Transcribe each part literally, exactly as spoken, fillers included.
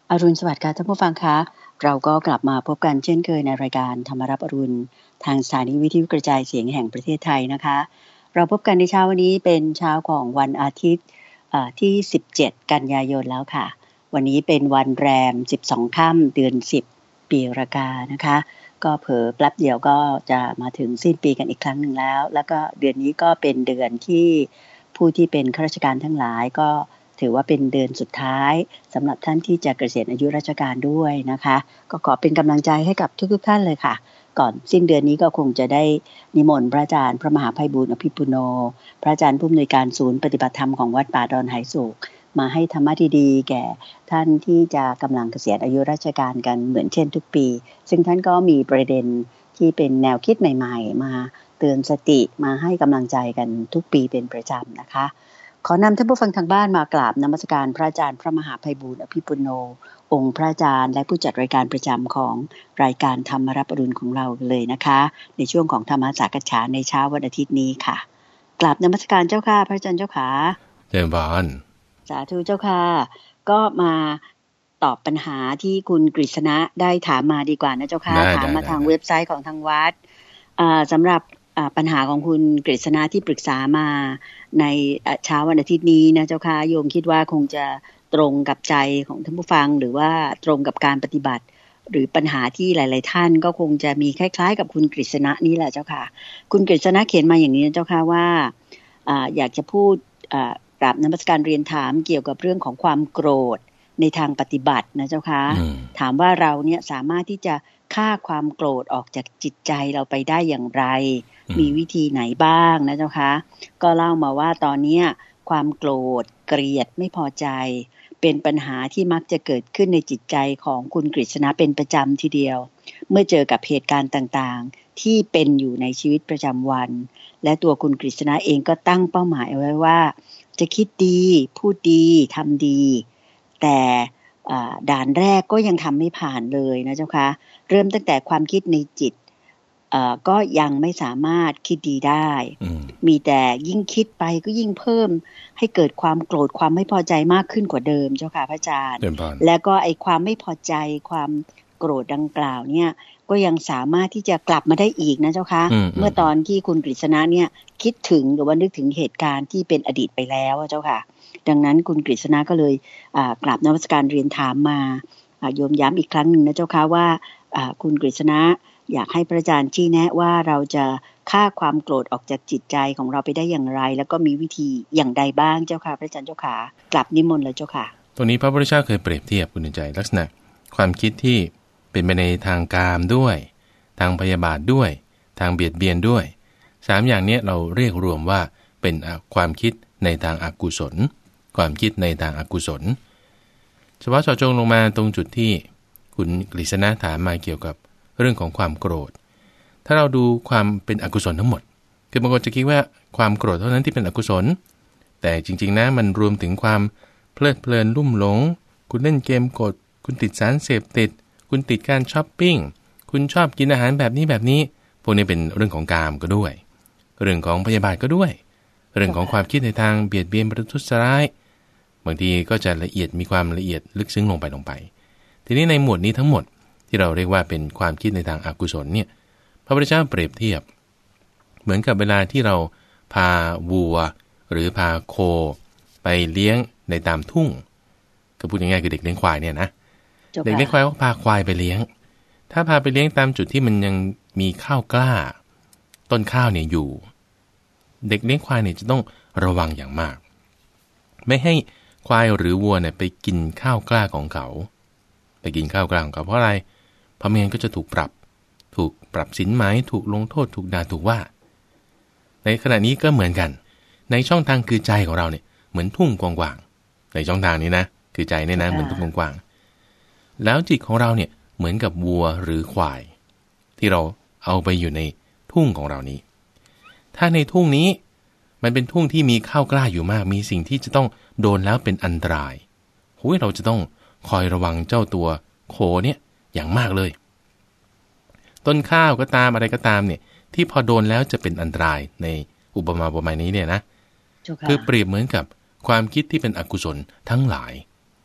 อรุณสวัสดิ์ค่ะท่านผู้ฟังคะเราก็กลับมาพบกันเช่นเคยในรายการธรรมรับอรุณทางสถานีวิทยุกระจายเสียงแห่งประเทศไทยนะคะเราพบกันในเช้าวันนี้เป็นเช้าของวันอาทิตย์ที่สิบเจ็ดกันยายนแล้วค่ะวันนี้เป็นวันแรมสิบสองค่ำเดือนสิบปีรากานะคะก็เผลอแป๊บเดียวก็จะมาถึงสิ้นปีกันอีกครั้งหนึ่งแล้วแล้วก็เดือนนี้ก็เป็นเดือนที่ผู้ที่เป็นข้าราชการทั้งหลายก็ถือว่าเป็นเดือนสุดท้ายสำหรับท่านที่จะเกษียณอายุราชการด้วยนะคะก็ขอเป็นกำลังใจให้กับทุกๆท่านเลยค่ะก่อนสิ้นเดือนนี้ก็คงจะได้นิมนต์พระอาจารย์พระมหาไพบูลย์อภิปุโนพระอาจารย์ผู้อำนวยการศูนย์ปฏิบัติธรรมของวัดป่าดอนไหโศกมาให้ธรรมะดีๆแก่ท่านที่จะกำลังเกษียณอายุราชการกันเหมือนเช่นทุกปีซึ่งท่านก็มีประเด็นที่เป็นแนวคิดใหม่ๆมาเตือนสติมาให้กำลังใจกันทุกปีเป็นประจำนะคะขอนำท่านผู้ฟังทางบ้านมากราบนมัสการพระอาจารย์พระมหาไพบูลย์อภิปุโนองค์พระอาจารย์และผู้จัดรายการประจำของรายการธรรมรับอรุณของเราเลยนะคะในช่วงของธรรมะสักษาในเช้าวันอาทิตย์นี้ค่ะกราบนมัสการเจ้าค่ะพระอาจารย์เจ้าค่ะเจ้าบานสาธุเจ้าค่ะก็มาตอบปัญหาที่คุณกฤษณะได้ถามมาดีกว่านะเจ้าค่ะถามมาทางเว็บไซต์ของทางวัดสำหรับปัญหาของคุณกฤษณะที่ปรึกษามาในเช้าวันอาทิตย์นี้นะเจ้าค่ะโยมคิดว่าคงจะตรงกับใจของท่านผู้ฟังหรือว่าตรงกับการปฏิบัติหรือปัญหาที่หลายๆท่านก็คงจะมีคล้ายๆกับคุณกฤษณะนี่แหละเจ้าค่ะคุณกฤษณะเขียนมาอย่างนี้นะเจ้าค่ะว่าอยากจะพูดกราบนมัสการเรียนถามเกี่ยวกับเรื่องของความโกรธในทางปฏิบัตินะเจ้าค่ะถามว่าเราเนี่ยสามารถที่จะฆ่าความโกรธออกจากจิตใจเราไปได้อย่างไรมีวิธีไหนบ้างนะเจ้าคะก็เล่ามาว่าตอนนี้ความโกรธเกลียดไม่พอใจเป็นปัญหาที่มักจะเกิดขึ้นในจิตใจของคุณกฤษณะเป็นประจำทีเดียวเมื่อเจอกับเหตุการณ์ต่างๆที่เป็นอยู่ในชีวิตประจำวันและตัวคุณกฤษณะเองก็ตั้งเป้าหมายเอาไว้ว่าจะคิดดีพูดดีทำดีแต่ด่านแรกก็ยังทำไม่ผ่านเลยนะเจ้าคะเริ่มตั้งแต่ความคิดในจิตก็ยังไม่สามารถคิดดีได้มีแต่ยิ่งคิดไปก็ยิ่งเพิ่มให้เกิดความโกรธความไม่พอใจมากขึ้นกว่าเดิมเจ้าค่ะพระอาจารย์และก็ไอ้ความไม่พอใจความโกรธดังกล่าวเนี่ยก็ยังสามารถที่จะกลับมาได้อีกนะเจ้าค่ะเมื่อตอนที่คุณกฤษณะเนี่ยคิดถึงหรือว่านึกถึงเหตุการณ์ที่เป็นอดีตไปแล้วเจ้าค่ะดังนั้นคุณกฤษณะก็เลยกราบนมัสการเรียนถามมาโยมย้ำอีกครั้งหนึ่งนะเจ้าค่ะว่าคุณกฤษณะอยากให้พระอาจารย์ชี้แนะว่าเราจะฆ่าความโกรธออกจากจิตใจของเราไปได้อย่างไรแล้วก็มีวิธีอย่างใดบ้างเจ้าค่ะพระอาจารย์เจ้าค่ะกลับนิมนต์เลยเจ้าค่ะตรงนี้พระพุทธเจ้าเคยเปรียบเทียบคุณใจลักษณะความคิดที่เป็นไปในทางกามด้วยทางพยาบาทด้วยทางเบียดเบียนด้วยสามอย่างนี้เราเรียกรวมว่าเป็นความคิดในทางอกุศลความคิดในทางอกุศลเฉพาะเจาะจงลงมาตรงจุดที่คุณกฤษณะถามมาเกี่ยวกับเรื่องของความโกรธถ้าเราดูความเป็นอกุศลทั้งหมดคือบางคนจะคิดว่าความโกรธเท่านั้นที่เป็นอกุศลแต่จริงๆนะมันรวมถึงความเพลิดเพลินลุ่มหลงคุณเล่นเกมกดคุณติดสารเสพติดคุณติดการช้อปปิ้งคุณชอบกินอาหารแบบนี้แบบนี้พวกนี้เป็นเรื่องของกามก็ด้วยเรื่องของพยาบาทก็ด้วยเรื่องของความคิดในทางเบียดเบียนประทุษร้ายบางทีก็จะละเอียดมีความละเอียดลึกซึ้งลงไปลงไปทีนี้ในหมวดนี้ทั้งหมดที่เราเรียกว่าเป็นความคิดในทางอกุศลเนี่ยพระพุทธเจ้าเปรียบเทียบเหมือนกับเวลาที่เราพาวัวหรือพาโคไปเลี้ยงในตามทุ่งก็พูดง่ายๆคือเด็กเลี้ยงควายเนี่ยนะเด็กเลี้ยงควายก็พาควายไปเลี้ยงถ้าพาไปเลี้ยงตามจุดที่มันยังมีข้าวกล้าต้นข้าวเนี่ยอยู่เด็กเลี้ยงควายเนี่ยจะต้องระวังอย่างมากไม่ให้ควายหรือวัวเนี่ยไปกินข้าวกล้าของเขาไปกินข้าวกล้าของเขาเพราะอะไรเพราะไม่งั้นก็จะถูกปรับถูกปรับสินไหมถูกลงโทษถูกด่าถูกว่าในขณะนี้ก็เหมือนกันในช่องทางคือใจของเราเนี่ยเหมือนทุ่งกว้างๆในช่องทางนี้นะคือใจเนี่ยนะเหมือนทุ่งกว้างๆแล้วจิตของเราเนี่ยเหมือนกับวัวหรือควายที่เราเอาไปอยู่ในทุ่งของเรานี้ถ้าในทุ่งนี้มันเป็นทุ่งที่มีข้าวกล้าอยู่มากมีสิ่งที่จะต้องโดนแล้วเป็นอันตรายโอ้ยเราจะต้องคอยระวังเจ้าตัวโคเนี่ยอย่างมากเลยต้นข้าวก็ตามอะไรก็ตามเนี่ยที่พอโดนแล้วจะเป็นอันตรายในอุปมาอุปไมยนี้เนี่ยนะคือเปรียบเหมือนกับความคิดที่เป็นอกุศลทั้งหลาย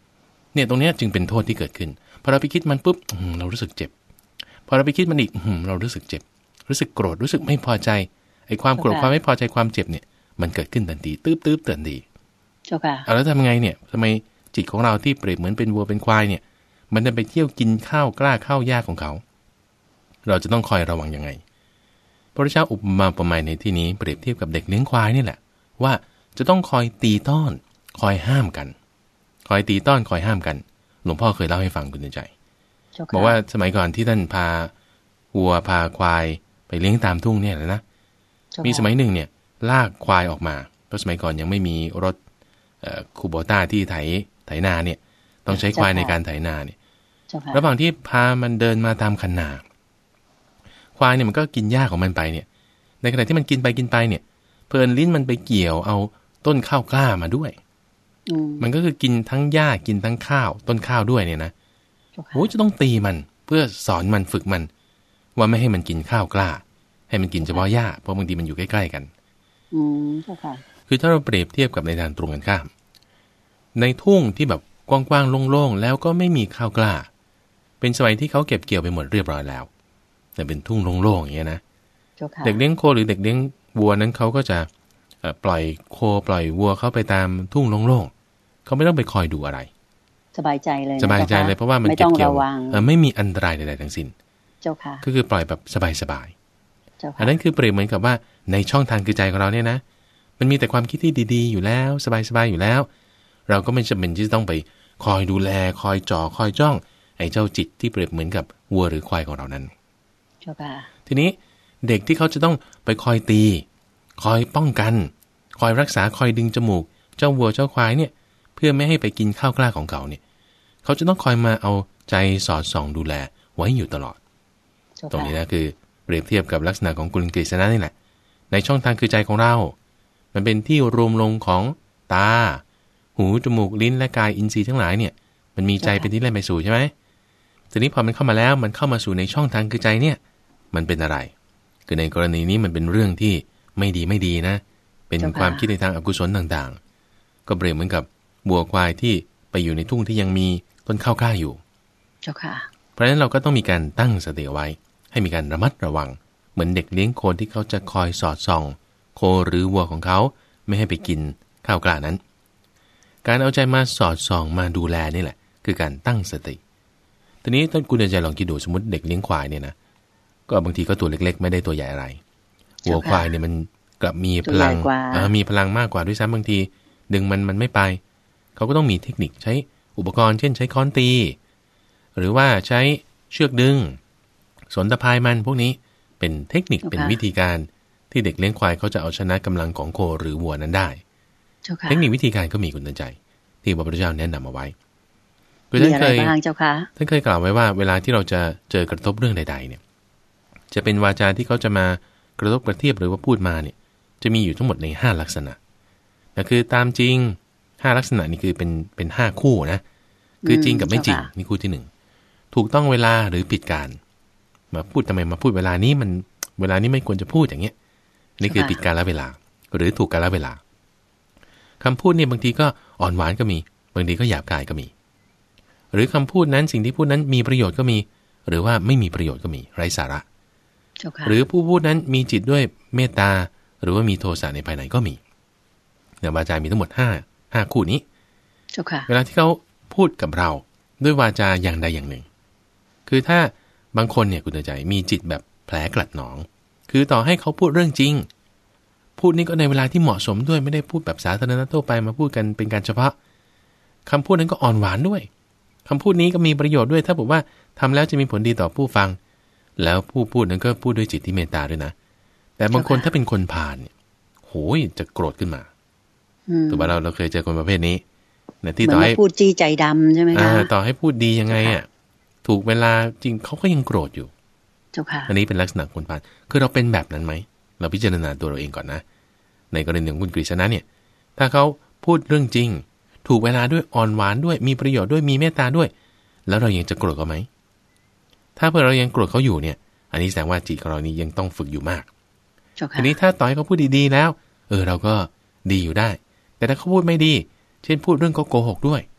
เนี่ยตรงเนี้ยจึงเป็นโทษที่เกิดขึ้นพอเราไปคิดมันปุ๊บเรารู้สึกเจ็บพอเราไปคิดมันอีกเรารู้สึกเจ็บรู้สึกโกรธรู้สึกไม่พอใจไอ้ความโกรธความไม่พอใจความเจ็บเนี่ยมันเกิดขึ้นทันทีตื้อตื้อทันทีเจ้าค่ะเอาแล้วทำไงเนี่ยทำไมจิตของเราที่เปรียบเหมือนเป็นวัวเป็นควายเนี่ยมันจะไปเที่ยวกินข้าวกล้าข้าวยากของเขาเราจะต้องคอยระวังยังไงพระเจ้าอุปมาประมาณในที่นี้เปรียบเทียบกับเด็กเลี้ยงควายนี่แหละว่าจะต้องคอยตีต้อนคอยห้ามกันคอยตีต้อนคอยห้ามกันหลวงพ่อเคยเล่าให้ฟังคุณใจบอกว่าสมัยก่อนที่ท่านพาวัวพาควายไปเลี้ยงตามทุ่งเนี่ยนะมีสมัยหนึ่งเนี่ยลากควายออกมาเพราะสมัยก่อนยังไม่มีรถคูโบต้าที่ไถไถนาเนี่ยต้องใช้ควายในการไถนาเนี่ยระหว่างที่พามันเดินมาตามคันนาควายเนี่ยมันก็กินหญ้าของมันไปเนี่ยในขณะที่มันกินไปกินไปเนี่ยเพลินลิ้นมันไปเกี่ยวเอาต้นข้าวกล้ามาด้วยมันก็คือกินทั้งหญ้ากินทั้งข้าวต้นข้าวด้วยเนี่ยนะโอ้จะต้องตีมันเพื่อสอนมันฝึกมันว่าไม่ให้มันกินข้าวกล้าให้มันกินเฉพาะหญ้าเพราะบางทีมันอยู่ใกล้ๆกันอืมค่ะคือถ้าเราเปรียบเทียบกับในทางตรงกันข้ามในทุ่งที่แบบกว้างๆโล่งๆแล้วก็ไม่มีข้าวกล้าเป็นสมัยที่เขาเก็บเกี่ยวไปหมดเรียบร้อยแล้วแต่เป็นทุ่งโล่งๆอย่างเงี้ยนะเด็กเลี้ยงโคหรือเด็กเลี้ยงวัวนั้นเขาก็จะปล่อยโคปล่อยวัวเข้าไปตามทุ่งโล่งๆเขาไม่ต้องไปคอยดูอะไรสบายใจเลยสบายใจเลยเพราะว่ามันเก็บเกี่ยวไม่มีอันตรายใดๆทั้งสิ้นเจ้าค่ะก็คือปล่อยแบบสบายๆอันนั้นคือเปรียบเหมือนกับว่าในช่องทางคือใจของเราเนี่ยนะมันมีแต่ความคิดที่ดีๆอยู่แล้วสบายๆอยู่แล้วเราก็ไม่จำเป็นที่จะต้องไปคอยดูแลคอยจ่อคอยจ้องไอ้เจ้าจิตที่เปรียบเหมือนกับวัวหรือควายของเรานั้นเจ้าค่ะทีนี้เด็กที่เขาจะต้องไปคอยตีคอยป้องกันคอยรักษาคอยดึงจมูกเจ้าวัวเจ้าควายเนี่ยเพื่อไม่ให้ไปกินข้าวกล้าของเขาเนี่ยเขาจะต้องคอยมาเอาใจสอดส่องดูแลไว้อยู่ตลอดตรงนี้นะคือเปรียบเทียบกับลักษณะของกุลกฤษณะนี่แหละในช่องทางคือใจของเรามันเป็นที่รวมลงของตาหูจมูกลิ้นและกายอินทรีย์ทั้งหลายเนี่ยมันมีใจเป็นที่เล่นไปสู่ใช่ไหมทีนี้พอมันเข้ามาแล้วมันเข้ามาสู่ในช่องทางคือใจเนี่ยมันเป็นอะไรคือในกรณีนี้มันเป็นเรื่องที่ไม่ดีไม่ดีนะเป็นความคิดในทางอกุศลต่างๆก็เปรียบเหมือนกับวัวควายที่ไปอยู่ในทุ่งที่ยังมีต้นข้าวกล้าอยู่เจ้าค่ะเพราะฉะนั้นเราก็ต้องมีการตั้งสติไว้ให้มีการระมัดระวังเหมือนเด็กเลี้ยงโคที่เขาจะคอยสอดส่องโคหรือวัวของเขาไม่ให้ไปกินข้าวกล้านั้นการเอาใจมาสอดส่องมาดูแลนี่แหละคือการตั้งสติทีนี้ท่านคุณใจลองคิดดูสมมติเด็กเลี้ยงควายเนี่ยนะก็บางทีก็ตัวเล็กๆไม่ได้ตัวใหญ่อะไรวัวควายเนี่ยมันกลับมีพลังมีพลังมากกว่าด้วยซ้ำบางทีดึงมันมันไม่ไปเขาก็ต้องมีเทคนิคใช้อุปกรณ์เช่นใช้ค้อนตีหรือว่าใช้เชือกดึงสนตะพายมันพวกนี้เป็นเทคนิคเป็นวิธีการที่เด็กเลี้ยงควายเขาจะเอาชนะกำลังของโคหรือวัวนั้นได้เทคนิควิธีการก็มีคุณตั้งใจที่พระพุทธเจ้าแนะนำเอาไว้คือท่านเคยท่านเคยกล่าวไว้ว่าเวลาที่เราจะเจอกระทบเรื่องใดๆเนี่ยจะเป็นวาจาที่เขาจะมากระทบกระเทียบหรือว่าพูดมาเนี่ยจะมีอยู่ทั้งหมดในห้าลักษณะแต่คือตามจริงห้าลักษณะนี่คือเป็นเป็นห้าคู่นะคือจริงกับไม่จริงนี่คู่ที่หนึ่งถูกต้องเวลาหรือผิดการมาพูดทำไมมาพูดเวลานี้มันเวลานี้ไม่ควรจะพูดอย่างเงี้ยนี่คือผิดกาลเวลาหรือถูกกาลเวลาคำพูดเนี่ยบางทีก็อ่อนหวานก็มีบางทีก็หยาบคายก็มีหรือคำพูดนั้นสิ่งที่พูดนั้นมีประโยชน์ก็มีหรือว่าไม่มีประโยชน์ก็มีไร้สาระหรือผู้พูดนั้นมีจิตด้วยเมตตาหรือว่ามีโทสะในภายในก็มีเนี่ยวาจามีทั้งหมดห้าห้าคู่นี้เวลาที่เขาพูดกับเราด้วยวาจาอย่างใดอย่างหนึ่งคือถ้าบางคนเนี่ยคุณใจมีจิตแบบแผลกลัดหนองคือต่อให้เขาพูดเรื่องจริงพูดนี้ก็ในเวลาที่เหมาะสมด้วยไม่ได้พูดแบบสาธารณะทั่วไปมาพูดกันเป็นการเฉพาะคำพูดนั้นก็อ่อนหวานด้วยคำพูดนี้ก็มีประโยชน์ด้วยถ้าบอกว่าทำแล้วจะมีผลดีต่อผู้ฟังแล้วผู้พูดนั้นก็พูดด้วยจิตที่เมตตาด้วยนะแต่บางคนถ้าเป็นคนผ่านเนี่ยโหยจะโกรธขึ้นมาตัวเราเราเคยเจอคนประเภทนี้นะที่ต่อให้พูดจี้ใจดำใช่ไหมคะต่อให้พูดดียังไงอ่ะถูกเวลาจริงเขาก็ยังโกรธอยู่เจ้าค่ะอันนี้เป็นลักษณะคนผ่านคือเราเป็นแบบนั้นไหมเราพิจารณาตัวเราเองก่อนนะในกรณีของคุณกฤษณะเนี่ยถ้าเขาพูดเรื่องจริงถูกเวลาด้วยอ่อนหวานด้วยมีประโยชน์ด้วยมีเมตตาด้วยแล้วเรายังจะโกรธเขาไหมถ้าเพื่อเรายังโกรธเขาอยู่เนี่ยอันนี้แสดงว่าจิตของเรานี้ยังต้องฝึกอยู่มากทีนี้ถ้าต่อให้เขาพูดดีๆแล้วเออเราก็ดีอยู่ได้แต่ถ้าเขาพูดไม่ดีเช่นพูดเรื่องโกหกด้วย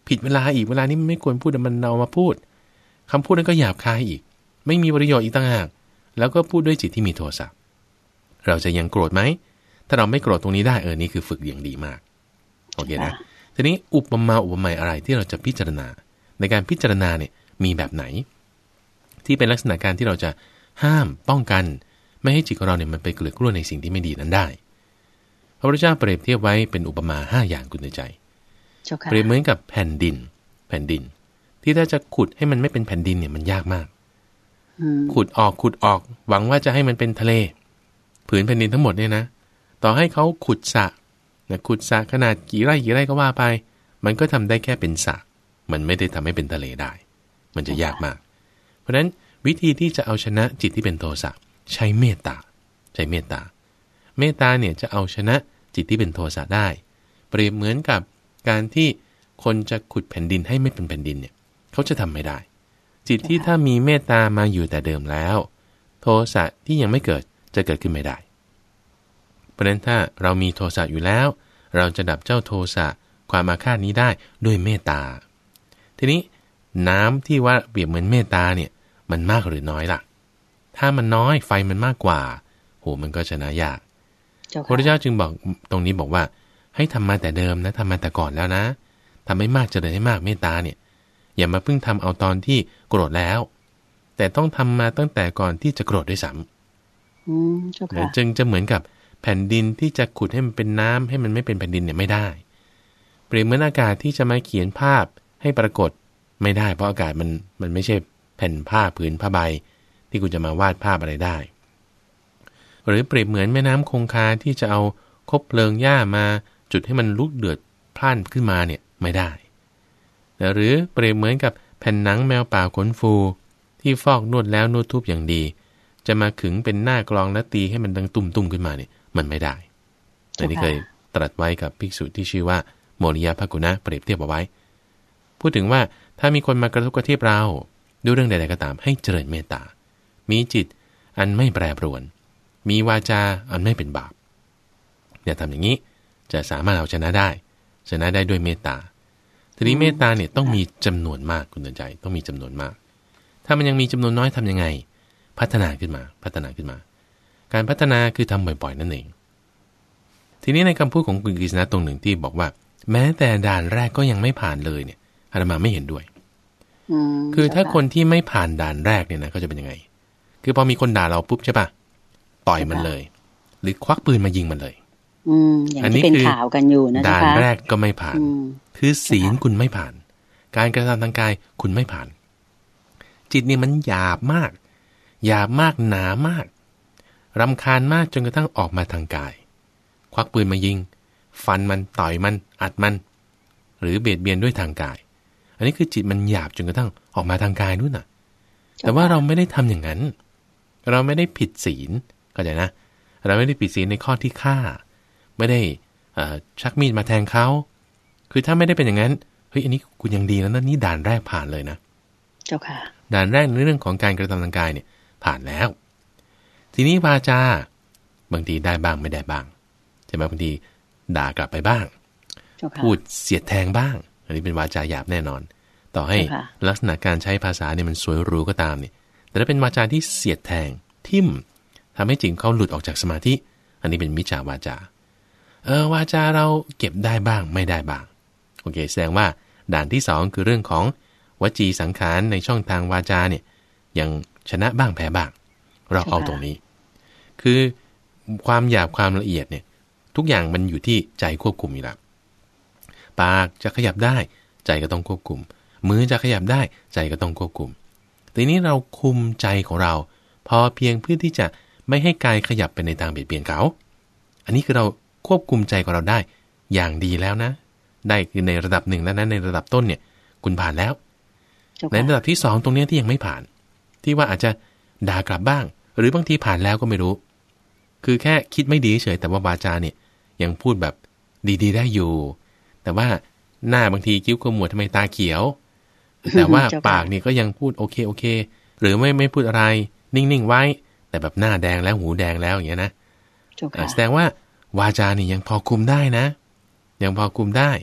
ผิดเวลาอีกเวลานี้มันไม่ควรพูดมันเอามาพูดคำพูดนั้นก็หยาบคายอีกไม่มีประโยชน์อีกต่างหากแล้วก็พูดด้วยจิตที่มีโทสะเราจะยังโกรธไหมถ้าเราไม่โกรธตรงนี้ได้เออนี่คือฝึกอย่างดีมากโอเคนะทีนี้อุปมาอุปไมยอะไรที่เราจะพิจารณาในการพิจารณาเนี่ยมีแบบไหนที่เป็นลักษณะการที่เราจะห้ามป้องกันไม่ให้จิตของเราเนี่ยมันไปเกลือกลัวในสิ่งที่ไม่ดีนั้นได้พระพุทธเจ้าเปรียบเทียบไว้เป็นอุปมาห้าอย่างคุณใจเปรียบเหมือนกับแผ่นดินแผ่นดินที่ถ้าจะขุดให้มันไม่เป็นแผ่นดินเนี่ยมันยากมากขุดออกขุดออกหวังว่าจะให้มันเป็นทะเลผืนแผ่นดินทั้งหมดเนี่ยนะต่อให้เขาขุดสระนะขุดสระขนาดกี่ไร่กี่ไร่ก็ว่าไปมันก็ทำได้แค่เป็นสระมันไม่ได้ทำให้เป็นทะเลได้มันจะยากมากเพราะฉะนั้นวิธีที่จะเอาชนะจิตที่เป็นโทสะใช้เมตตาใช้เมตตาเมตตาเนี่ยจะเอาชนะจิตที่เป็นโทสะได้เปรียบเหมือนกับการที่คนจะขุดแผ่นดินให้ไม่เป็นแผ่นดินเนี่ยเขาจะทำไม่ได้จิตที่ถ้ามีเมตตามาอยู่แต่เดิมแล้วโทสะที่ยังไม่เกิดจะเกิดขึ้นไม่ได้เพราะฉะนั้นถ้าเรามีโทสะอยู่แล้วเราจะดับเจ้าโทสะความอาฆาตนี้ได้ด้วยเมตตาทีนี้น้ำที่ว่าเปรียบเหมือนเมตตาเนี่ยมันมากหรือน้อยล่ะถ้ามันน้อยไฟมันมากกว่าโหมันก็ชนะยากพระพุทธเจ้าจึงบอกตรงนี้บอกว่าให้ทำมาแต่เดิมนะทำมาแต่ก่อนแล้วนะทำให้มากเจริญให้มากเมตตาเนี่ยอย่ามาเพิ่งทำเอาตอนที่โกรธแล้วแต่ต้องทำมาตั้งแต่ก่อนที่จะโกรธด้วยซ้ำจึงจะเหมือนกับแผ่นดินที่จะขุดให้มันเป็นน้ำให้มันไม่เป็นแผ่นดินเนี่ยไม่ได้เปรียบเหมือนอากาศที่จะมาเขียนภาพให้ปรากฏไม่ได้เพราะอากาศมันมันไม่ใช่แผ่นผ้าผืนผ้าใบที่คุณจะมาวาดภาพอะไรได้หรือเปรียบเหมือนแม่น้ำคงคาที่จะเอาคบเพลิงหญ้ามาจุดให้มันลุกเดือดพล่านขึ้นมาเนี่ยไม่ได้หรือเปรียบเหมือนกับแผ่นหนังแมวป่าขนฟูที่ฟอกนวดแล้วนวดทุบอย่างดีจะมาขึงเป็นหน้ากลองและตีให้มันดังตุ่มๆขึ้นมาเนี่ยมันไม่ได้แต่นี่เคยตรัสไว้กับภิกษุที่ชื่อว่าโมริยะภกุณะเปรียบเทียบเอาไว้พูดถึงว่าถ้ามีคนมากระทบกระเทียบเราด้วยเรื่องใดๆก็ตามให้เจริญเมตตามีจิตอันไม่แปรปรวนมีวาจาอันไม่เป็นบาปอย่าทำอย่างนี้จะสามารถเอาชนะได้ชนะได้ด้วยเมตตาทีนี้เมตตาเนี่ยต้องมีจำนวนมากคุณเตือนใจต้องมีจำนวนมากถ้ามันยังมีจำนวนน้อยทำยังไงพัฒนาขึ้นมาพัฒนาขึ้นมาการพัฒนาคือทำบ่อยๆนั่นเองทีนี้ในคำพูดของคุณกฤษณะตรงหนึ่งที่บอกว่าแม้แต่ด่านแรกก็ยังไม่ผ่านเลยเนี่ยอาตมาไม่เห็นด้วยคือถ้าคนที่ไม่ผ่านด่านแรกเนี่ยนะก็จะเป็นยังไงคือพอมีคนด่าเราปุ๊บใช่ปะต่อยมันเลยหรือควักปืนมายิงมันเลยอันนี้เป็นข่าวกันอยู่นะด่านแรกก็ไม่ผ่านคือศีลคุณไม่ผ่านการกระทำทางกายคุณไม่ผ่านจิตนี่มันหยาบมากหยาบมากหนามากรำคาญมากจนกระทั่งออกมาทางกายควักปืนมายิงฟันมันต่อยมันอัดมันหรือเบียดเบียนด้วยทางกายอันนี้คือจิตมันหยาบจนกระทั่งออกมาทางกายนู่นน่ะแต่ว่าเราไม่ได้ทำอย่างนั้นเราไม่ได้ผิดศีลเข้าใจนะเราไม่ได้ผิดศีลในข้อที่ฆ่าไม่ได้ชักมีดมาแทงเขาคือถ้าไม่ได้เป็นอย่างนั้นเฮ้ยอันนี้คุณยังดีแล้วนะนี่ด่านแรกผ่านเลยนะเจ้าค่ะด่านแรกในเรื่องของการกระทำทางกายเนี่ยผ่านแล้วทีนี้วาจาบางทีได้บ้างไม่ได้บ้างใช่ไหมบางทีด่ากลับไปบ้างพูดเสียดแทงบ้างอันนี้เป็นวาจาหยาบแน่นอนต่อให้ลักษณะการใช้ภาษาเนี่ยมันสวยหรูก็ตามเนี่ยแต่ถ้าเป็นวาจาที่เสียดแทงทิ่มทำให้จิตเขาหลุดออกจากสมาธิอันนี้เป็นมิจฉาวาจาเออวาจาเราเก็บได้บ้างไม่ได้บ้างโอเคแสดงว่าด่านที่สองคือเรื่องของวจีสังขารในช่องทางวาจาเนี่ยยังชนะบ้างแพ้บ้างเราเอาตรงนี้คือความหยาบความละเอียดเนี่ยทุกอย่างมันอยู่ที่ใจควบคุมอยู่แล้วปากจะขยับได้ใจก็ต้องควบคุมมือจะขยับได้ใจก็ต้องควบคุมทีนี้เราคุมใจของเราพอเพียงเพื่อที่จะไม่ให้กายขยับไปในทางเบียดเบียนเขาอันนี้คือเราควบคุมใจของเราได้อย่างดีแล้วนะได้คือในระดับหนึ่งแล้วนะในระดับต้นเนี่ยคุณผ่านแล้วในระดับที่สองตรงนี้ที่ยังไม่ผ่านที่ว่าอาจจะด่ากลับบ้างหรือบางทีผ่านแล้วก็ไม่รู้คือแค่คิดไม่ดีเฉยแต่ว่าวาจาเนี่ยยังพูดแบบดีๆได้อยู่แต่ว่าหน้าบางทีคิ้วขมวดทำไมตาเขียวแต่ว่าปากเนี่ยก็ยังพูดโอเคโอเคหรือไม่ไม่พูดอะไรนิ่งๆไว้แต่แบบหน้าแดงแล้วหูแดงแล้วอย่างเงี้ยนะแสดงว่าวาจานี่ยังพอคุมได้นะยังพอคุมได้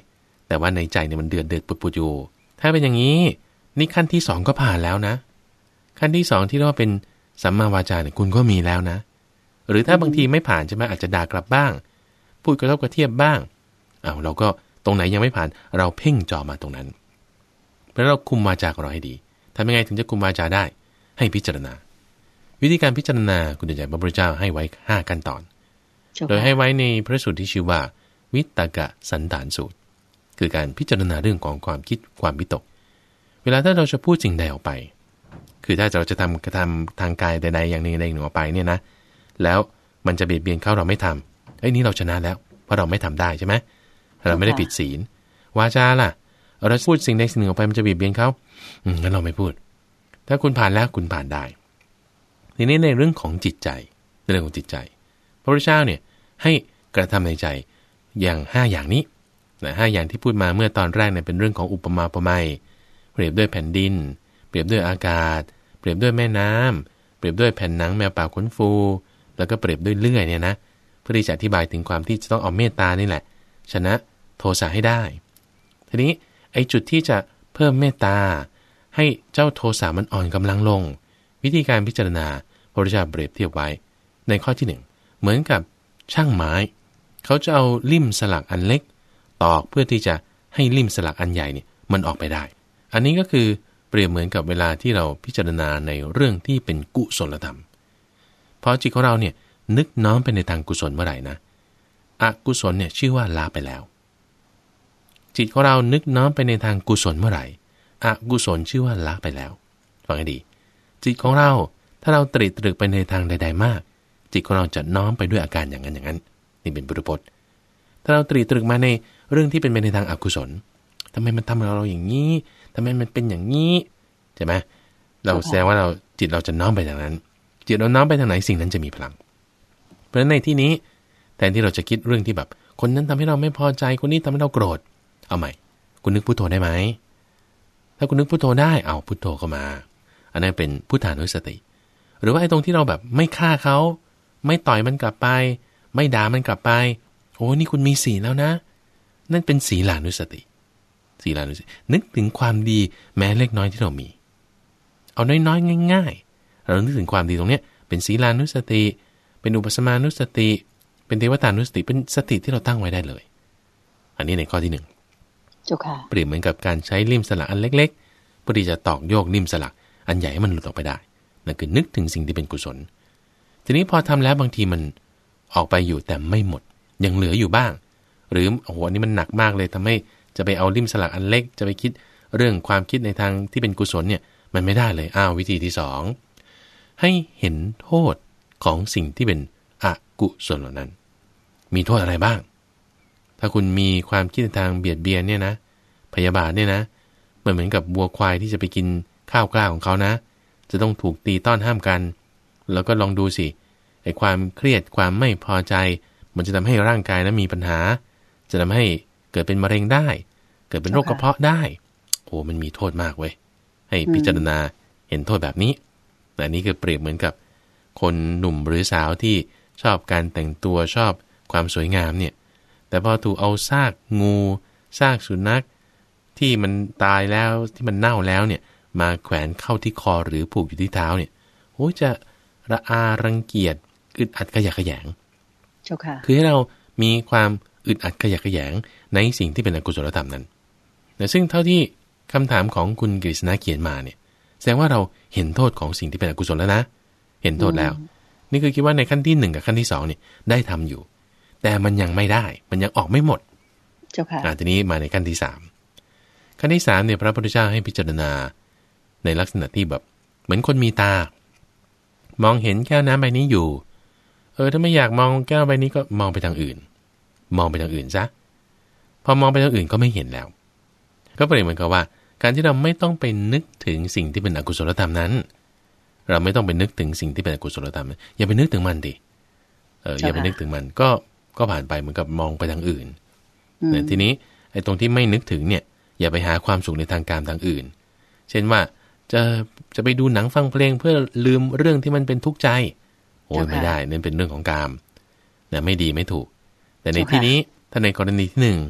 แต่ว่าในใจเนี่ยมันเดือดเดือดปุดๆอยู่ถ้าเป็นอย่างนี้นี่ขั้นที่สองก็ผ่านแล้วนะขั้นที่สองที่เรียกว่าเป็นสัมมาวาจาเนี่ยคุณก็มีแล้วนะหรือถ้าบางทีไม่ผ่านใช่ไหมอาจจะด่ากลับบ้างพูดกระทบกระเทียบบ้างอ้าวเราก็ตรงไหนยังไม่ผ่านเราเพ่งจ่อมาตรงนั้นเพราะเราคุมวาจาของเราให้ดีทำยังไงถึงจะคุมวาจาได้ให้พิจารณาวิธีการพิจารณาคุณใจพระพุทธเจ้าให้ไว้ห้าขั้นตอนโดยให้ไว้ในพระสูตรที่ชื่อว่าวิตกสันดานสูตรคือการพิจารณาเรื่องของความคิดความวิตกเวลาถ้าเราจะพูดสิ่งใดออกไปคือถ้าเราจะทำกระทำทางกายใดๆอย่างหนึ่งใดหนึ่งออกไปเนี่ยนะแล้วมันจะเบียดเบียนเขาเราไม่ทำไอ้นี้เราชนะแล้วเพราะเราไม่ทำได้ใช่ไหมเราไม่ได้ผิดศีลวาจาล่ะเราพูดสิ่งใดสิ่งหนึ่งออกไปมันจะเบียดเบียนเขาอืมงั้นเราไม่พูดถ้าคุณผ่านแล้วคุณผ่านได้ทีนี้ในเรื่องของจิตใจในเรื่องของจิตใจพระพุทธเจ้าเนี่ยให้กระทำในใจอย่างห้าอย่างนี้นะห้าอย่างที่พูดมาเมื่อตอนแรกเนี่ยเป็นเรื่องของอุปมาอุปไมยเปรียบด้วยแผ่นดินเปรียบด้วยอากาศเปรียบด้วยแม่น้ำเปรียบด้วยแผ่นหนังแมวป่าขนฟูแล้วก็เปรียบด้วยเลื่อยเนี่ยนะเพื่อที่จะอธิบายถึงความที่จะต้องเอาเมตตานี่แหละชนะโทสะให้ได้ทีนี้ไอ้จุดที่จะเพิ่มเมตตาให้เจ้าโทสะมันอ่อนกำลังลงวิธีการพิจารณาพระพุทธเจ้าเปรียบเทียบไว้ในข้อที่หนึ่งเหมือนกับช่างไม้เขาจะเอาลิ่มสลักอันเล็กตอกเพื่อที่จะให้ลิ่มสลักอันใหญ่เนี่ยมันออกไปได้อันนี้ก็คือเปรียบเหมือนกับเวลาที่เราพิจารณาในเรื่องที่เป็นกุศลธรรมเพราะจิตของเราเนี่ยนึกน้อมไปในทางกุศลเมื่อไหร่นะอกุศลเนี่ยชื่อว่าลาไปแล้วจิตของเรานึกน้อมไปในทางกุศลเมื่อไหร่อกุศลชื่อว่าละไปแล้วฟังให้ดีจิตของเราถ้าเราตรีตรึกไปในทางใดๆมากจิตของเราจะน้อมไปด้วยอาการอย่างนั้นอย่างนั้นนี่เป็นพุทธพจน์ถ้าเราตรีตรึกมาในเรื่องที่เป็นไปในทางอกุศลทำไมมันทำเราอย่างนี้ทำไมมันเป็นอย่างนี้ใช่ไหมเราแสดงว่าเราจิตเราจะน้อมไปทางนั้นจิตเราน้อมไปทางไหนสิ่งนั้นจะมีพลังเพราะฉะนั้นในที่นี้แทนที่เราจะคิดเรื่องที่แบบคนนั้นทำให้เราไม่พอใจคนนี้ทำให้เราโกรธเอาใหม่คุณนึกพุทโธได้ไหมถ้าคุณนึกพุทโธได้เอาพุทโธเข้ามาอันนั้นเป็นพุทธานุสติหรือว่าไอ้ตรงที่เราแบบไม่ฆ่าเขาไม่ต่อยมันกลับไปไม่ด่ามันกลับไปโอ้นี่คุณมีศีลแล้วนะนั่นเป็นศีลานุสติศีลานุสตินึกถึงความดีแม้เล็กน้อยที่เรามีเอาน้อยๆง่ายๆเรานึกถึงความดีตรงเนี้ยเป็นศีลานุสติเป็นอุปสมานุสติเป็นเทวตานุสติเป็นสติที่เราตั้งไว้ได้เลยอันนี้ในข้อที่หนึ่งเปรียบเหมือนกับการใช้ลิ่มสลักอันเล็กๆเพื่อที่จะตอกโยกลิ่มสลักอันใหญ่ให้มันหลุดออกไปได้นั่นคือนึกถึงสิ่งที่เป็นกุศลทีนี้พอทำแล้วบางทีมันออกไปอยู่แต่ไม่หมดยังเหลืออยู่บ้างหรือโอ้โหอันนี้มันหนักมากเลยทำให้จะไปเอาลิ่มสลักอันเล็กจะไปคิดเรื่องความคิดในทางที่เป็นกุศลเนี่ยมันไม่ได้เลยอ้าววิธีที่สองให้เห็นโทษของสิ่งที่เป็นอกุศลเหล่านั้นมีโทษอะไรบ้างถ้าคุณมีความคิดในทางเบียดเบียนเนี่ยนะพยาบาทเนี่ยนะมันเหมือนกับวัวควายที่จะไปกินข้าวกล้าของเขานะจะต้องถูกตีต้อนห้ามกันแล้วก็ลองดูสิไอ้ความเครียดความไม่พอใจมันจะทำให้ร่างกายนั้นมีปัญหาจะทำให้เกิดเป็นมะเร็งได้เกิดเป็นโรคกระเพาะได้โอ้มันมีโทษมากเว้ยให้พิจารณาเห็นโทษแบบนี้แต่นี้คือเปรียบเหมือนกับคนหนุ่มหรือสาวที่ชอบการแต่งตัวชอบความสวยงามเนี่ยแต่พอถูกเอาซากงูซากสุนัขที่มันตายแล้วที่มันเน่าแล้วเนี่ยมาแขวนเข้าที่คอหรือผูกอยู่ที่เท้าเนี่ยโอ้จะระอารังเกียจอึดอัดขยะแขยงเจ้าค่ะคือให้เรามีความอึดอัดขยะแขยงในสิ่งที่เป็นอกุศลธรรมนั้นแต่ซึ่งเท่าที่คำถามของคุณกฤษณะเขียนมาเนี่ยแสดงว่าเราเห็นโทษของสิ่งที่เป็นอกุศลแล้วนะเห็นโทษแล้วนี่คือคิดว่าในขั้นที่หนึ่งกับขั้นที่สองเนี่ยได้ทำอยู่แต่มันยังไม่ได้มันยังออกไม่หมดเจ้าค่ะทีนี้มาในขั้นที่สามขั้นที่สามเนี่ยพระพุทธเจ้าให้พิจารณาในลักษณะที่แบบเหมือนคนมีตามองเห็นแก้วน้ำใบนี้อยู่เออถ้าไม่อยากมองแก้วใบนี้ก็มองไปทางอื่นมองไปทางอื่นซะพอมองไปทางอื่นก็ไม่เห็นแล้วก็เปรียบเหมือนกับว่าการที่เราไม่ต้องไปนึกถึงสิ่งที่เป็นอกุศลธรรมนั้นเราไม่ต้องไปนึกถึงสิ่งที่เป็นอกุศลธรรมอย่าไปนึกถึงมันดิเอออย่าไปนึกถึงมันก็ก็ผ่านไปเหมือนกับมองไปทางอื่นแต่ทีนี้ไอ้ตรงที่ไม่นึกถึงเนี่ยอย่าไปหาความสุขในทางการทางอื่นเช่นว่าจะจะไปดูหนังฟังเพลงเพื่อลืมเรื่องที่มันเป็นทุกข์ใจโอ้ยไม่ได้นั่นเป็นเรื่องของกามนะไม่ดีไม่ถูกแต่ในที่นี้ถ้าในกรณีที่หนึ่ง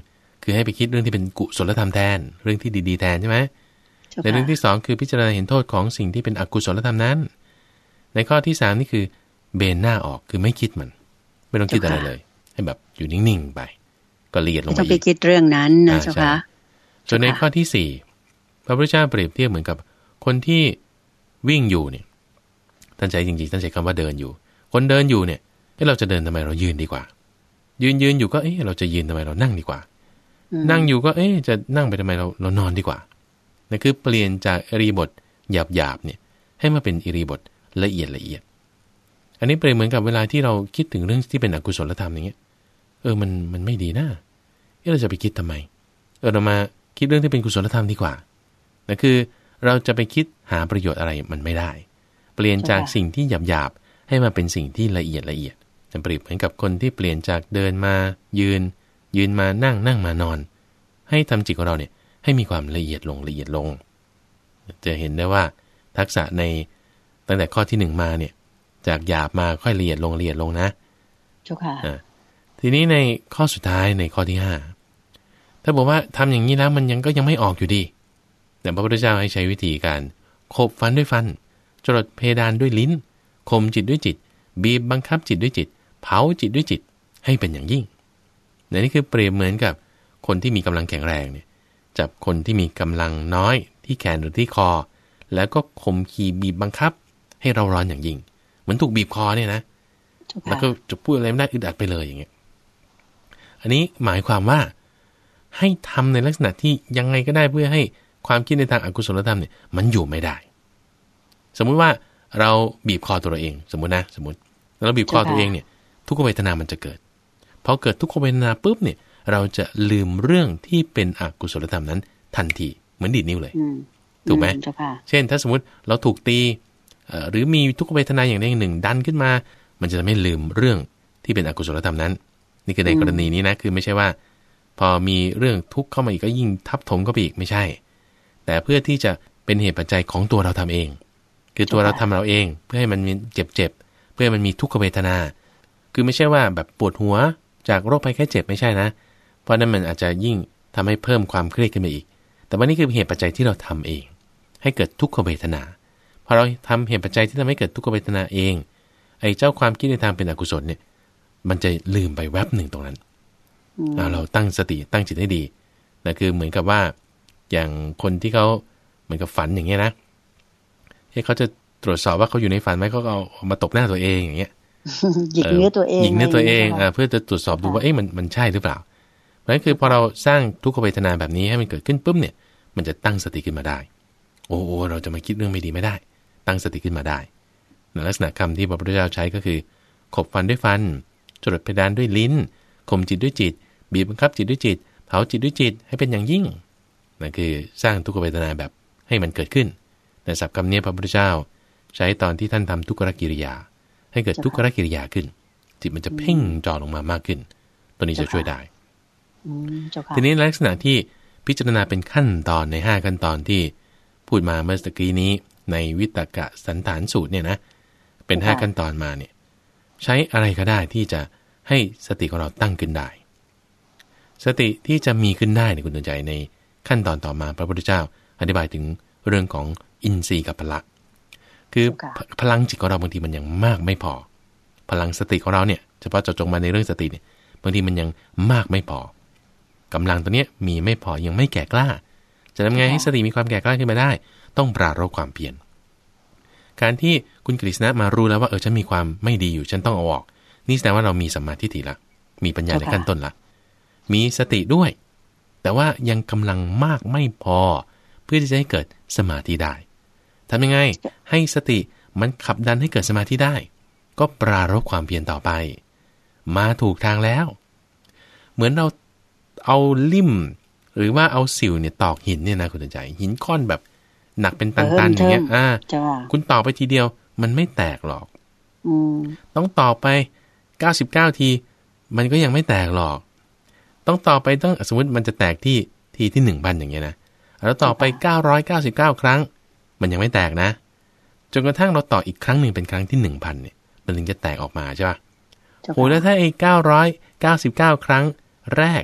คือให้ไปคิดเรื่องที่เป็นกุศลธรรมแทนเรื่องที่ดีๆแทนใช่ไหมในเรื่องที่สองคือพิจารณาเห็นโทษของสิ่งที่เป็นอกุศลธรรมนั้นในข้อที่สามนี่คือเบนหน้าออกคือไม่คิดมันไม่ต้องคิดอะไรเลยให้แบบอยู่นิ่งๆไปก็ละเอียดลงไปอีกไม่ต้องไปคิดเรื่องนั้นนะเจ้าค่ะส่วนในข้อที่สี่พระพุทธเจ้าเปรียบเทียบเหมือนกับคนที่วิ่งอยู่เนี่ยท่านใช้จริงๆท่านใช้คำว่าเดินอยู่คนเดินอยู่เนี่ยเอ๊ะเราจะเดินทำไมเรายืนดีกว่ายืนยืนอยู่ก็เอ๊ะเราจะยืนทำไมเรานั่งดีกว่านั่งอยู่ก็เอ๊ะจะนั่งไปทำไมเราเรานอนดีกว่านั่นคือเปลี่ยนจากอิริยาบถหยาบๆเนี่ยให้มาเป็นอิริยาบถละเอียดละเอียดอันนี้เปรียบเหมือนกับเวลาที่เราคิดถึงเรื่องที่เป็นอกุศลธรรมอย่างเงี้ยเออมันมันไม่ดีนะเอ๊ะเราจะไปคิดทำไมเออเรามาคิดเรื่องที่เป็นกุศลธรรมดีกว่านั่นคือเราจะไปคิดหาประโยชน์อะไรมันไม่ได้เปลี่ยนจากสิ่งที่หยาบๆให้มาเป็นสิ่งที่ละเอียดละเอียดจะเปรียบเหมือนกับคนที่เปลี่ยนจากเดินมายืนยืนมานั่งนั่งมานอนให้ทำจิตของเราเนี่ยให้มีความละเอียดลงละเอียดลงจะเห็นได้ว่าทักษะในตั้งแต่ข้อที่หนึ่งมาเนี่ยจากหยาบมาค่อยละเอียดลงละเอียดลงนะเจ้าค่ะทีนี้ในข้อสุดท้ายในข้อที่ห้าถ้าบอกว่าทำอย่างนี้แล้วมันยังก็ยังไม่ออกอยู่ดีแต่พระพุทธเจ้าให้ใช้วิธีการขบฟันด้วยฟันจรดเพดานด้วยลิ้นข่มจิตด้วยจิตบีบบังคับจิตด้วยจิตเผาจิตด้วยจิตให้เป็นอย่างยิ่งนี่คือเปรียบเหมือนกับคนที่มีกำลังแข็งแรงเนี่ยจับคนที่มีกำลังน้อยที่แขนหรือที่คอแล้วก็ข่มขีบีบบังคับให้เราร้อนอย่างยิ่งเหมือนถูกบีบคอเนี่ยนะแล้วก็จะพูดอะไรไม่ได้อึดอัดไปเลยอย่างเงี้ยอันนี้หมายความว่าให้ทำในลักษณะที่ยังไงก็ได้เพื่อให้ความคิดในทางอกุศลธรรมเนี่ยมันอยู่ไม่ได้สมมุติว่าเราบีบคอตัวเราเองสมมุตินะสมมุติเราบีบคอตัวเองเนี่ยทุกขเวทนามันจะเกิดพอเกิดทุกขเวทนาปุ๊บเนี่ยเราจะลืมเรื่องที่เป็นอกุศลธรรมนั้นทันทีเหมือนดีดนิ้วเลยถูกไหมเช่นถ้าสมมติเราถูกตีหรือมีทุกขเวทนาอย่างใดอย่างหนึ่งดันขึ้นมามันจะไม่ลืมเรื่องที่เป็นอกุศลธรรมนั้นนี่คือในกรณีนี้นะคือไม่ใช่ว่าพอมีเรื่องทุกข์เข้ามาอีกก็ยิ่งทับถมเข้าไปอีกไม่ใช่แต่เพื่อที่จะเป็นเหตุปัจจัยของตัวเราทำเองคือตัวเราทำเราเองเพื่อให้มันเจ็บๆเพื่อให้มันมีทุกขเวทนาคือไม่ใช่ว่าแบบปวดหัวจากโรคภัยแค่เจ็บไม่ใช่นะเพราะนั้นมันอาจจะยิ่งทำให้เพิ่มความเครียดขึ้นไปอีกแต่ว่านี่คือเหตุปัจจัยที่เราทำเองให้เกิดทุกขเวทนาพอเราทำเหตุปัจจัยที่ทำให้เกิดทุกขเวทนาเองไอ้เจ้าความคิดในทางเป็นอกุศลเนี่ยมันจะลืมไปแวบหนึ่งตรงนั้นเราตั้งสติตั้งจิตให้ดีนั่นคือเหมือนกับว่าอย่างคนที่เขาเหมือนกับฝันอย่างเงี้ยนะที่เขาจะตรวจสอบว่าเขาอยู่ในฝันไหมเขาก็เอามาตบหน้าตัวเองอย่างเงี้ยหยิกเนื้อตัวเองหยิกเนื้อตัวเองเพื่อจะตรวจสอบดูว่าเอ๊ะมันมันใช่หรือเปล่าเพราะฉะนั้นคือพอเราสร้างทุกขเวทนาแบบนี้ให้มันเกิดขึ้นปุ๊บเนี่ยมันจะตั้งสติขึ้นมาได้โอ้โหเราจะมาคิดเรื่องไม่ดีไม่ได้ตั้งสติขึ้นมาได้ลักษณะคำที่พระพุทธเจ้าใช้ก็คือขบฟันด้วยฟันจรดเพดานด้วยลิ้นข่มจิตด้วยจิตบีบบังคับจิตด้วยจิตเผาจิตด้วยจิตให้เป็นอย่างยิ่งนั่นคือสร้างทุกขเวทนาแบบให้มันเกิดขึ้นแต่ศัพท์คำนี้พระพุทธเจ้าใช้ตอนที่ท่านทำทุกขกิริยาให้เกิดทุกขกิริยาขึ้นจิตมันจะเพ่งจ่อลงมามากขึ้นตัวนี้จะช่วยได้ทีนี้ลักษณะที่พิจารณาเป็นขั้นตอนในห้าขั้นตอนที่พูดมาเมื่อกี้นี้ในวิตกสันฐานสูตรเนี่ยนะเป็นห้าขั้นตอนมาเนี่ยใช้อะไรก็ได้ที่จะให้สติของเราตั้งขึ้นได้สติที่จะมีขึ้นได้ในคุณใจในขั้นตอนต่อมาพระพุทธเจ้าอธิบายถึงเรื่องของอินทรีย์กับพละคือพลังจิตของเราบางทีมันยังมากไม่พอพลังสติของเราเนี่ยเฉพาะเจาะจงมาในเรื่องสติเนี่ยบางทีมันยังมากไม่พอกำลังตัวเนี้ยมีไม่พอยังไม่แก่กล้าจะทำไงให้สติมีความแก่กล้าขึ้นมาได้ต้องปรารภความเพียรการที่คุณกฤษณะมารู้แล้วว่าเออฉันมีความไม่ดีอยู่ฉันต้องเอาออกนี่แสดงว่าเรามีสัมมาทิฏฐิละมีปัญญาในขั้นต้นละมีสติด้วยแต่ว่ายังกำลังมากไม่พอเพื่อที่จะให้เกิดสมาธิได้ทำยังไงให้สติมันขับดันให้เกิดสมาธิได้ก็ปรารภความเพียรต่อไปมาถูกทางแล้วเหมือนเราเอาลิ่มหรือว่าเอาสิวเนี่ยตอกหินเนี่ยนะคุณใจหินก้อนแบบหนักเป็นตันๆอย่างเงี้ยอ่าคุณตอกไปทีเดียวมันไม่แตกหรอกต้องตอกไปเก้าสิบเก้าทีมันก็ยังไม่แตกหรอกต้องต่อไปต้องสมมติมันจะแตกที่ทีที่ หนึ่งพัน อย่างเงี้ยนะแล้วต่อไปเก้าร้อยเก้าสิบเก้าครั้งมันยังไม่แตกนะจนกระทั่งเราต่ออีกครั้งหนึ่งเป็นครั้งที่ หนึ่งพัน เนี่ยมันถึงจะแตกออกมาใช่ป่ะโหแล้วถ้าไอ้เก้าร้อยเก้าสิบเก้าครั้งแรกที่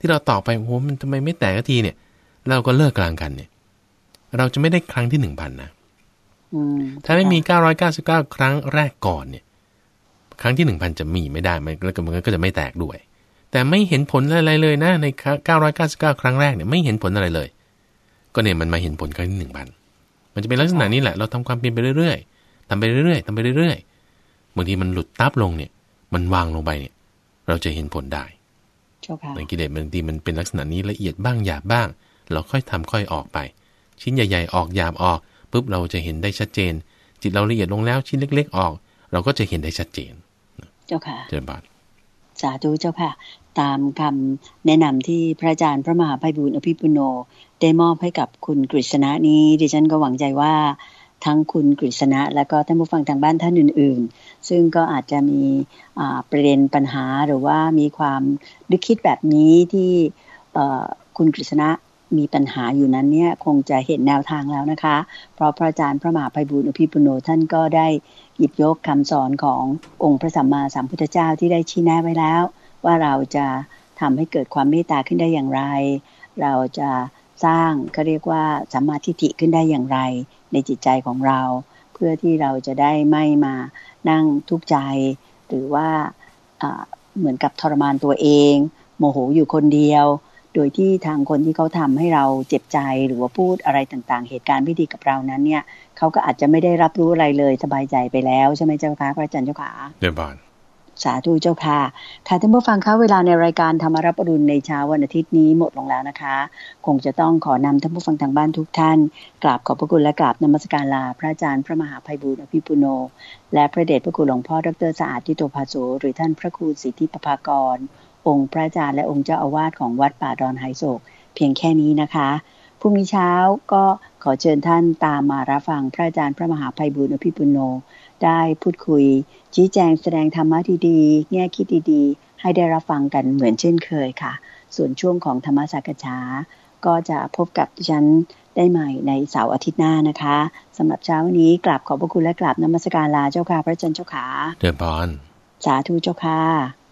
ที่เราต่อไปโอ้โหมันทำไมไม่แตกสักทีเนี่ยเราก็เลิกกลางกันเนี่ยเราจะไม่ได้ครั้งที่หนึ่งพันนะถ้าไม่มีเก้าร้อยเก้าสิบเก้าครั้งแรกก่อนเนี่ยครั้งที่หนึ่งพันจะมีไม่ได้มันแล้วมันก็จะไม่แตกด้วยแต่ไม่เห็นผลอะไรเลยนะในเก้าร้อยเก้าสิบเก้าครั้งแรกเนี่ยไม่เห็นผลอะไรเลยก็เนี่ยมันมาเห็นผลครั้งที่หนึ่งพันมันจะเป็นลักษณะนี้แหละเราทำความเพียรไปเรื่อยๆทำไปเรื่อยๆทำไปเรื่อยๆบางทีมันหลุดตับลงเนี่ยมันวางลงไปเนี่ยเราจะเห็นผลได้ในกิเลสบางทีมันเป็นลักษณะนี้ละเอียดบ้างหยาบบ้างเราค่อยทำค่อยออกไปชิ้นใหญ่ๆออกหยาบออกปุ๊บเราจะเห็นได้ชัดเจนจิตเราละเอียดลงแล้วชิ้นเล็กๆออกเราก็จะเห็นได้ชัดเจนเจ้าค่ะเจ้าบาทสาธุเจ้าค่ะตามคำแนะนำที่พระอาจารย์พระมหาไพบูลย์อภิปุโนได้มอบให้กับคุณกฤษณะนี้ดิฉันก็หวังใจว่าทั้งคุณกฤษณะและก็ท่านผู้ฟังทางบ้านท่านอื่นๆซึ่งก็อาจจะมีประเด็นปัญหาหรือว่ามีความนึกคิดแบบนี้ที่คุณกฤษณะมีปัญหาอยู่นั้นเนี่ยคงจะเห็นแนวทางแล้วนะคะเพราะพระอาจารย์พระมหาไพบูลย์อภิปุโนท่านก็ได้หยิบยกคำสอนขององค์พระสัมมาสัมพุทธเจ้าที่ได้ชี้แนะไว้แล้วว่าเราจะทำให้เกิดความเมตตาขึ้นได้อย่างไรเราจะสร้างเขาเรียกว่าสัมมาทิฏฐิขึ้นได้อย่างไรในจิตใจของเราเพื่อที่เราจะได้ไม่มานั่งทุกข์ใจหรือว่าเหมือนกับทรมานตัวเองโมโหอยู่คนเดียวโดยที่ทางคนที่เขาทำให้เราเจ็บใจหรือว่าพูดอะไรต่างๆเหตุการณ์ไม่ดีกับเรานั้นเนี่ยเขาก็อาจจะไม่ได้รับรู้อะไรเลยสบายใจไปแล้วใช่ไหมเจ้าค่ะพระอาจารย์เจ้าค่ะเดี๋ยวบานสาธุเจ้าค่ะค่ะท่านผู้ฟังคะเวลาในรายการธรรมรับอรุณในเช้าวันอาทิตย์นี้หมดลงแล้วนะคะคงจะต้องขอนำท่านผู้ฟังทางบ้านทุกท่านกราบขอบพระคุณและกราบนมัสการลาพระอาจารย์พระมหาไพบูลย์อภิปุโนและพระเดชพระคุณหลวงพ่อดร.สะอาดทิโตภาโสหรือท่านพระครูสิทธิปภากรองค์พระอาจารย์และองค์เจ้าอาวาสของวัดป่าดอนไหโศกเพียงแค่นี้นะคะพรุ่งนี้เช้าก็ขอเชิญท่านตามมารับฟังพระอาจารย์พระมหาไพบูลย์อภิปุโนได้พูดคุยชี้แจงแสดงธรรมะดีๆแง่คิดดีๆให้ได้รับฟังกันเหมือนเช่นเคยค่ะส่วนช่วงของธรรมสักษาก็จะพบกับดิฉันได้ใหม่ในเสาร์อาทิตย์หน้านะคะสำหรับเช้าวันนี้กราบขอบพระคุณและกราบนมัสการลาเจ้าค่ะพระอาจารย์เจ้าค่ะเดินบอนสาธุเจ้าค่ะ